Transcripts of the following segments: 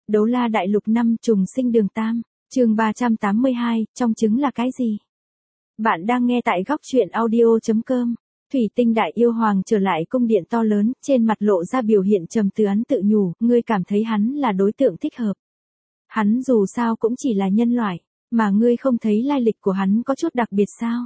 Đấu La Đại Lục 5 trùng sinh Đường Tam, chương 382, trong trứng là cái gì? Bạn đang nghe tại góc truyện audio.com. Thủy Tinh Đại Yêu Hoàng trở lại cung điện to lớn, trên mặt lộ ra biểu hiện trầm tư ấn tự nhủ, ngươi cảm thấy hắn là đối tượng thích hợp. Hắn dù sao cũng chỉ là nhân loại, mà ngươi không thấy lai lịch của hắn có chút đặc biệt sao?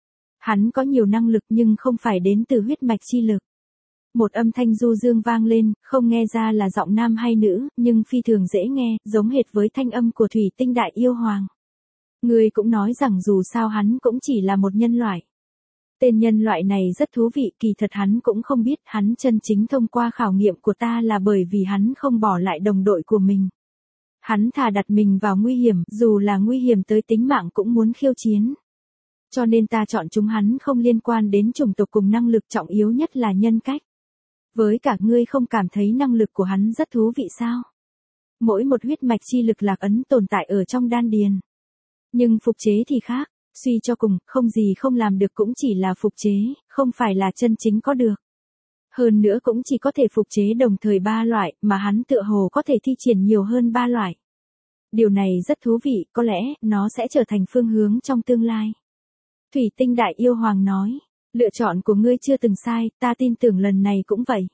Hắn có nhiều năng lực nhưng không phải đến từ huyết mạch chi lực. Một âm thanh du dương vang lên, không nghe ra là giọng nam hay nữ, nhưng phi thường dễ nghe, giống hệt với thanh âm của Thủy Tinh Đại Yêu Hoàng. Ngươi cũng nói rằng dù sao hắn cũng chỉ là một nhân loại. Tên nhân loại này rất thú vị, kỳ thật hắn cũng không biết hắn chân chính thông qua khảo nghiệm của ta là bởi vì hắn không bỏ lại đồng đội của mình. Hắn thà đặt mình vào nguy hiểm, dù là nguy hiểm tới tính mạng cũng muốn khiêu chiến. Cho nên ta chọn chúng hắn không liên quan đến chủng tộc cùng năng lực, trọng yếu nhất là nhân cách. Với cả ngươi không cảm thấy năng lực của hắn rất thú vị sao? Mỗi một huyết mạch chi lực lạc ấn tồn tại ở trong đan điền. Nhưng phục chế thì khác, suy cho cùng, không gì không làm được cũng chỉ là phục chế, không phải là chân chính có được. Hơn nữa cũng chỉ có thể phục chế đồng thời 3 loại, mà hắn tựa hồ có thể thi triển nhiều hơn 3 loại. Điều này rất thú vị, có lẽ, nó sẽ trở thành phương hướng trong tương lai. Thủy Tinh Đại Yêu Hoàng nói, lựa chọn của ngươi chưa từng sai, ta tin tưởng lần này cũng vậy.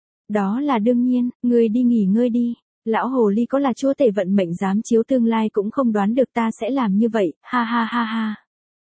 Đó là đương nhiên, ngươi đi nghỉ ngơi đi. Lão hồ ly có là chúa tể vận mệnh dám chiếu tương lai cũng không đoán được ta sẽ làm như vậy, ha ha ha ha.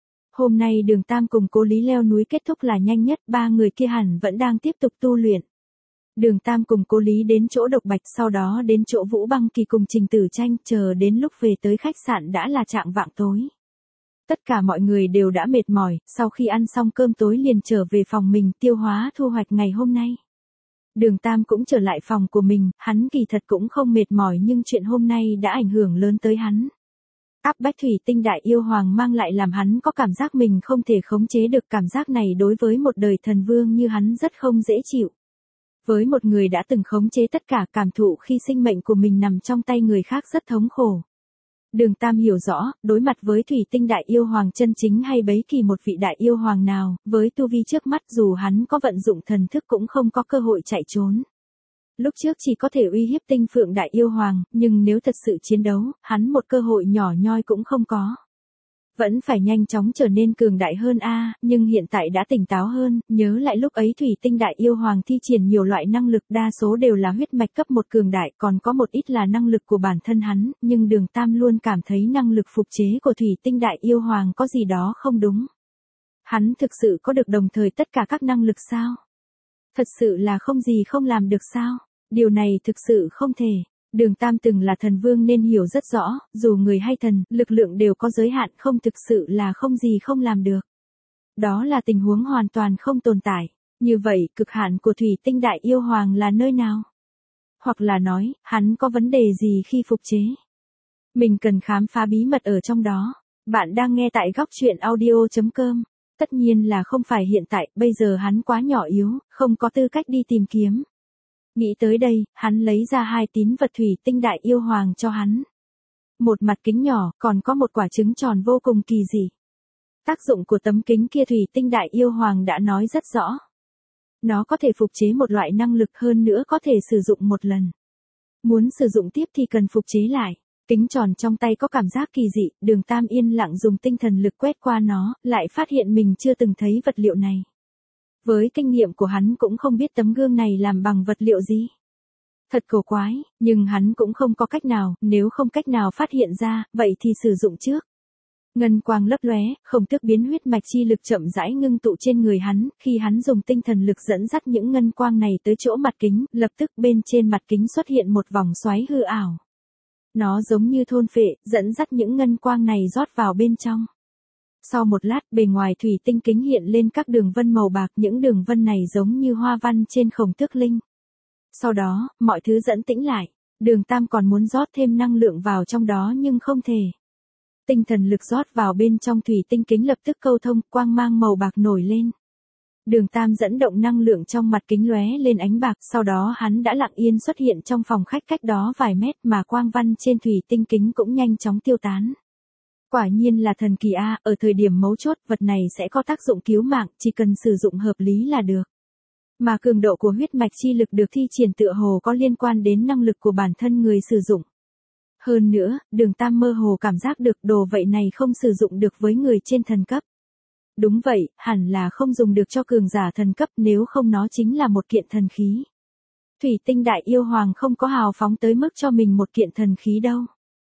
Hôm nay Đường Tam cùng Cố Lý leo núi kết thúc là nhanh nhất, 3 người kia hẳn vẫn đang tiếp tục tu luyện. Đường Tam cùng Cố Lý đến chỗ Độc Bạch, sau đó đến chỗ Vũ Băng Kỳ cùng Trình Tử Tranh, chờ đến lúc về tới khách sạn đã là chạng vạng tối. Tất cả mọi người đều đã mệt mỏi, sau khi ăn xong cơm tối liền trở về phòng mình tiêu hóa thu hoạch ngày hôm nay. Đường Tam cũng trở lại phòng của mình, hắn kỳ thật cũng không mệt mỏi nhưng chuyện hôm nay đã ảnh hưởng lớn tới hắn. Áp bách Thủy Tinh Đại Yêu Hoàng mang lại làm hắn có cảm giác mình không thể khống chế được, cảm giác này đối với một đời thần vương như hắn rất không dễ chịu. Với một người đã từng khống chế tất cả, cảm thụ khi sinh mệnh của mình nằm trong tay người khác rất thống khổ. Đường Tam hiểu rõ, đối mặt với Thủy Tinh Đại Yêu Hoàng chân chính hay bấy kỳ một vị đại yêu hoàng nào, với tu vi trước mắt dù hắn có vận dụng thần thức cũng không có cơ hội chạy trốn. Lúc trước chỉ có thể uy hiếp Tinh Phượng Đại Yêu Hoàng, nhưng nếu thật sự chiến đấu, hắn một cơ hội nhỏ nhoi cũng không có. Vẫn phải nhanh chóng trở nên cường đại hơn nhưng hiện tại đã tỉnh táo hơn, nhớ lại lúc ấy Thủy Tinh Đại Yêu Hoàng thi triển nhiều loại năng lực, đa số đều là huyết mạch cấp 1 cường đại, còn có một ít là năng lực của bản thân hắn, nhưng Đường Tam luôn cảm thấy năng lực phục chế của Thủy Tinh Đại Yêu Hoàng có gì đó không đúng. Hắn thực sự có được đồng thời tất cả các năng lực sao? Thật sự là không gì không làm được sao? Điều này thực sự không thể. Đường Tam từng là thần vương nên hiểu rất rõ, dù người hay thần, lực lượng đều có giới hạn, không thực sự là không gì không làm được. Đó là tình huống hoàn toàn không tồn tại. Như vậy, cực hạn của Thủy Tinh Đại Yêu Hoàng là nơi nào? Hoặc là nói, hắn có vấn đề gì khi phục chế? Mình cần khám phá bí mật ở trong đó. Bạn đang nghe tại góc truyện audio.com. Tất nhiên là không phải hiện tại, bây giờ hắn quá nhỏ yếu, không có tư cách đi tìm kiếm. Nghĩ tới đây, hắn lấy ra 2 tín vật Thủy Tinh Đại Yêu Hoàng cho hắn. Một mặt kính nhỏ, còn có một quả trứng tròn vô cùng kỳ dị. Tác dụng của tấm kính kia Thủy Tinh Đại Yêu Hoàng đã nói rất rõ. Nó có thể phục chế một loại năng lực, hơn nữa có thể sử dụng một lần. Muốn sử dụng tiếp thì cần phục chế lại. Kính tròn trong tay có cảm giác kỳ dị, Đường Tam yên lặng dùng tinh thần lực quét qua nó, lại phát hiện mình chưa từng thấy vật liệu này. Với kinh nghiệm của hắn cũng không biết tấm gương này làm bằng vật liệu gì. Thật cổ quái, nhưng hắn cũng không có cách nào, nếu không cách nào phát hiện ra, vậy thì sử dụng trước. Ngân quang lấp lóe, không thức biến huyết mạch chi lực chậm rãi ngưng tụ trên người hắn, khi hắn dùng tinh thần lực dẫn dắt những ngân quang này tới chỗ mặt kính, lập tức bên trên mặt kính xuất hiện một vòng xoáy hư ảo. Nó giống như thôn phệ, dẫn dắt những ngân quang này rót vào bên trong. Sau một lát, bề ngoài thủy tinh kính hiện lên các đường vân màu bạc, những đường vân này giống như hoa văn trên khổng tước linh. Sau đó, mọi thứ dẫn tĩnh lại. Đường Tam còn muốn rót thêm năng lượng vào trong đó nhưng không thể. Tinh thần lực rót vào bên trong thủy tinh kính lập tức câu thông, quang mang màu bạc nổi lên. Đường Tam dẫn động năng lượng trong mặt kính lóe lên ánh bạc, sau đó hắn đã lặng yên xuất hiện trong phòng khách cách đó vài mét, mà quang văn trên thủy tinh kính cũng nhanh chóng tiêu tán. Quả nhiên là thần kỳ ở thời điểm mấu chốt, vật này sẽ có tác dụng cứu mạng, chỉ cần sử dụng hợp lý là được. Mà cường độ của huyết mạch chi lực được thi triển tựa hồ có liên quan đến năng lực của bản thân người sử dụng. Hơn nữa, Đường Tam mơ hồ cảm giác được đồ vậy này không sử dụng được với người trên thần cấp. Đúng vậy, hẳn là không dùng được cho cường giả thần cấp, nếu không nó chính là một kiện thần khí. Thủy tinh đại yêu hoàng không có hào phóng tới mức cho mình một kiện thần khí đâu.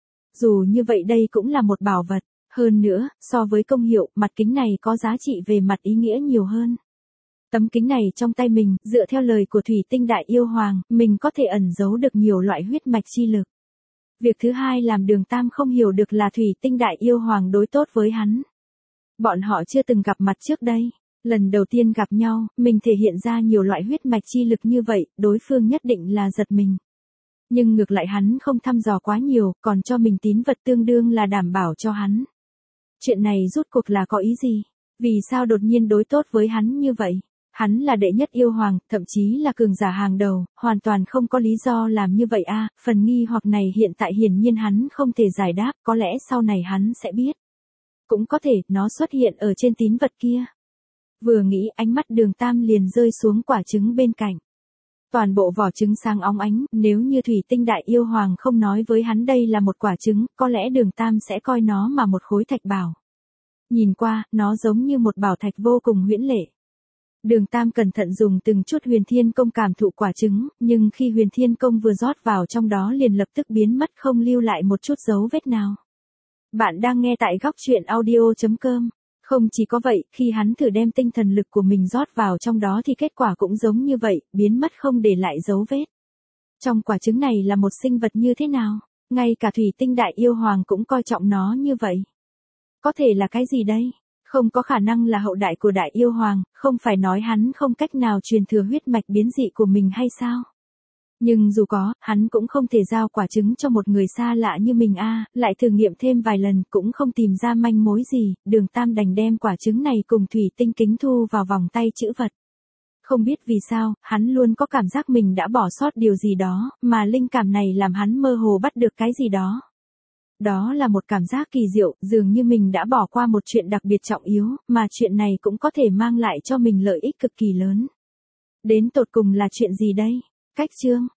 Dù như vậy đây cũng là một bảo vật, hơn nữa, so với công hiệu, mặt kính này có giá trị về mặt ý nghĩa nhiều hơn. Tấm kính này trong tay mình, dựa theo lời của thủy tinh đại yêu hoàng, mình có thể ẩn giấu được nhiều loại huyết mạch chi lực. Việc thứ hai làm Đường Tam không hiểu được là thủy tinh đại yêu hoàng đối tốt với hắn. Bọn họ chưa từng gặp mặt trước đây. Lần đầu tiên gặp nhau, mình thể hiện ra nhiều loại huyết mạch chi lực như vậy, đối phương nhất định là giật mình. Nhưng ngược lại hắn không thăm dò quá nhiều, còn cho mình tín vật tương đương là đảm bảo cho hắn. Chuyện này rút cuộc là có ý gì? Vì sao đột nhiên đối tốt với hắn như vậy? Hắn là đệ nhất yêu hoàng, thậm chí là cường giả hàng đầu, hoàn toàn không có lý do làm như vậy a. Phần nghi hoặc này hiện tại hiển nhiên hắn không thể giải đáp, có lẽ sau này hắn sẽ biết. Cũng có thể, nó xuất hiện ở trên tín vật kia. Vừa nghĩ ánh mắt Đường Tam liền rơi xuống quả trứng bên cạnh. Toàn bộ vỏ trứng sáng óng ánh, nếu như thủy tinh đại yêu hoàng không nói với hắn đây là một quả trứng, có lẽ Đường Tam sẽ coi nó mà một khối thạch bảo. Nhìn qua, nó giống như một bảo thạch vô cùng huyễn lệ. Đường Tam cẩn thận dùng từng chút huyền thiên công cảm thụ quả trứng, nhưng khi huyền thiên công vừa rót vào trong đó liền lập tức biến mất không lưu lại một chút dấu vết nào. Bạn đang nghe tại góc truyện audio.com. Không chỉ có vậy, khi hắn thử đem tinh thần lực của mình rót vào trong đó thì kết quả cũng giống như vậy, biến mất không để lại dấu vết. Trong quả trứng này là một sinh vật như thế nào? Ngay cả thủy tinh đại yêu hoàng cũng coi trọng nó như vậy. Có thể là cái gì đây? Không có khả năng là hậu đại của đại yêu hoàng, không phải nói hắn không cách nào truyền thừa huyết mạch biến dị của mình hay sao? Nhưng dù có, hắn cũng không thể giao quả trứng cho một người xa lạ như mình lại thử nghiệm thêm vài lần cũng không tìm ra manh mối gì, Đường Tam đành đem quả trứng này cùng thủy tinh kính thu vào vòng tay trữ vật. Không biết vì sao, hắn luôn có cảm giác mình đã bỏ sót điều gì đó, mà linh cảm này làm hắn mơ hồ bắt được cái gì đó. Đó là một cảm giác kỳ diệu, dường như mình đã bỏ qua một chuyện đặc biệt trọng yếu, mà chuyện này cũng có thể mang lại cho mình lợi ích cực kỳ lớn. Đến tột cùng là chuyện gì đây? Cách chương